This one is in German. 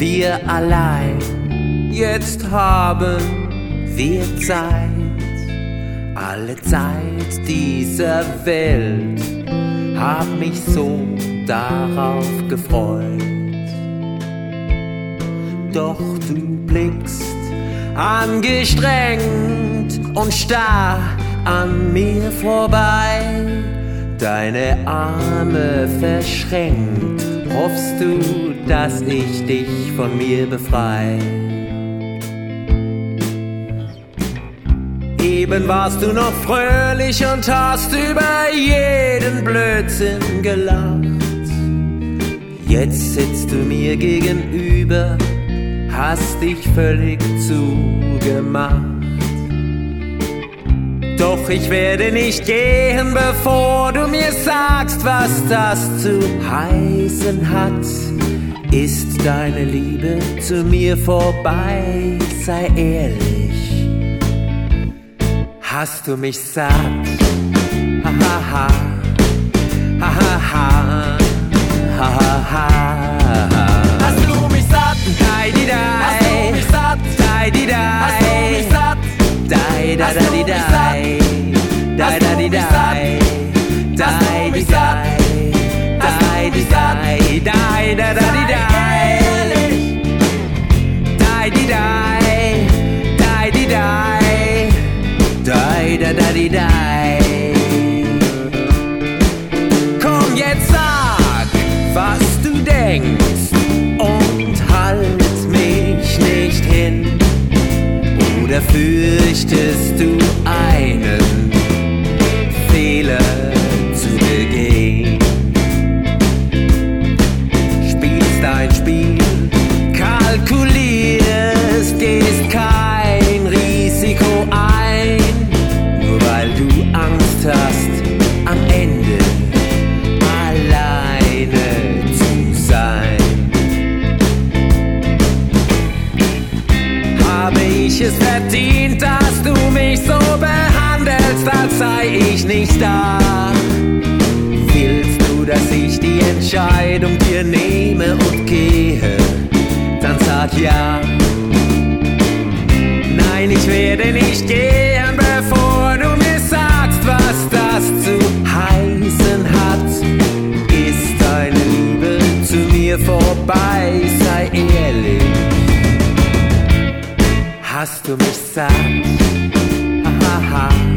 wir allein. Jetzt haben wir Zeit, alle Zeit dieser Welt. Hab mich so darauf gefreut. Doch du blickst angestrengt und starr an mir vorbei. Deine Arme verschränkt, hoffst du, dass ich dich von mir befrei. Eben warst du noch fröhlich und hast über jeden Blödsinn gelacht. Jetzt sitzt du mir gegenüber, hast dich völlig zugemacht. Doch ich werde nicht gehen, bevor du mir sagst, was das zu heißen hat. Ist deine Liebe zu mir vorbei? Sei ehrlich, hast du mich satt? Ha ha ha, ha ha ha, ha ha ha. Hast du mich satt? Dai di dai. Hast du mich satt? Dai di dai. Hast du mich satt? Dai da da di dai. Dai da di dai. Dai di dai. Dai di dai. Dai da da di dai. Dai di dai. Dai di dai. Dai da da di dai. Komm, jetzt sag, was du denkst und halt mich nicht hin. Oder fürchtest du einen Fehler zu begehen? Spielst ein Spiel, kalkulierst, gehst kein Risiko ein, nur weil du Angst hast, am Ende alleine zu sein. Habe ich es verdient, dass du mich so behandelst, als sei ich nicht da? Willst du, dass ich die Entscheidung dir nehme und gehe? Dann sag ja. Nein, ich werde nicht gehen, bevor du mir sagst, was das zu heißen hat. Ist deine Liebe zu mir vorbei? Sei ehrlich, hast du mich satt? Ha ha ha.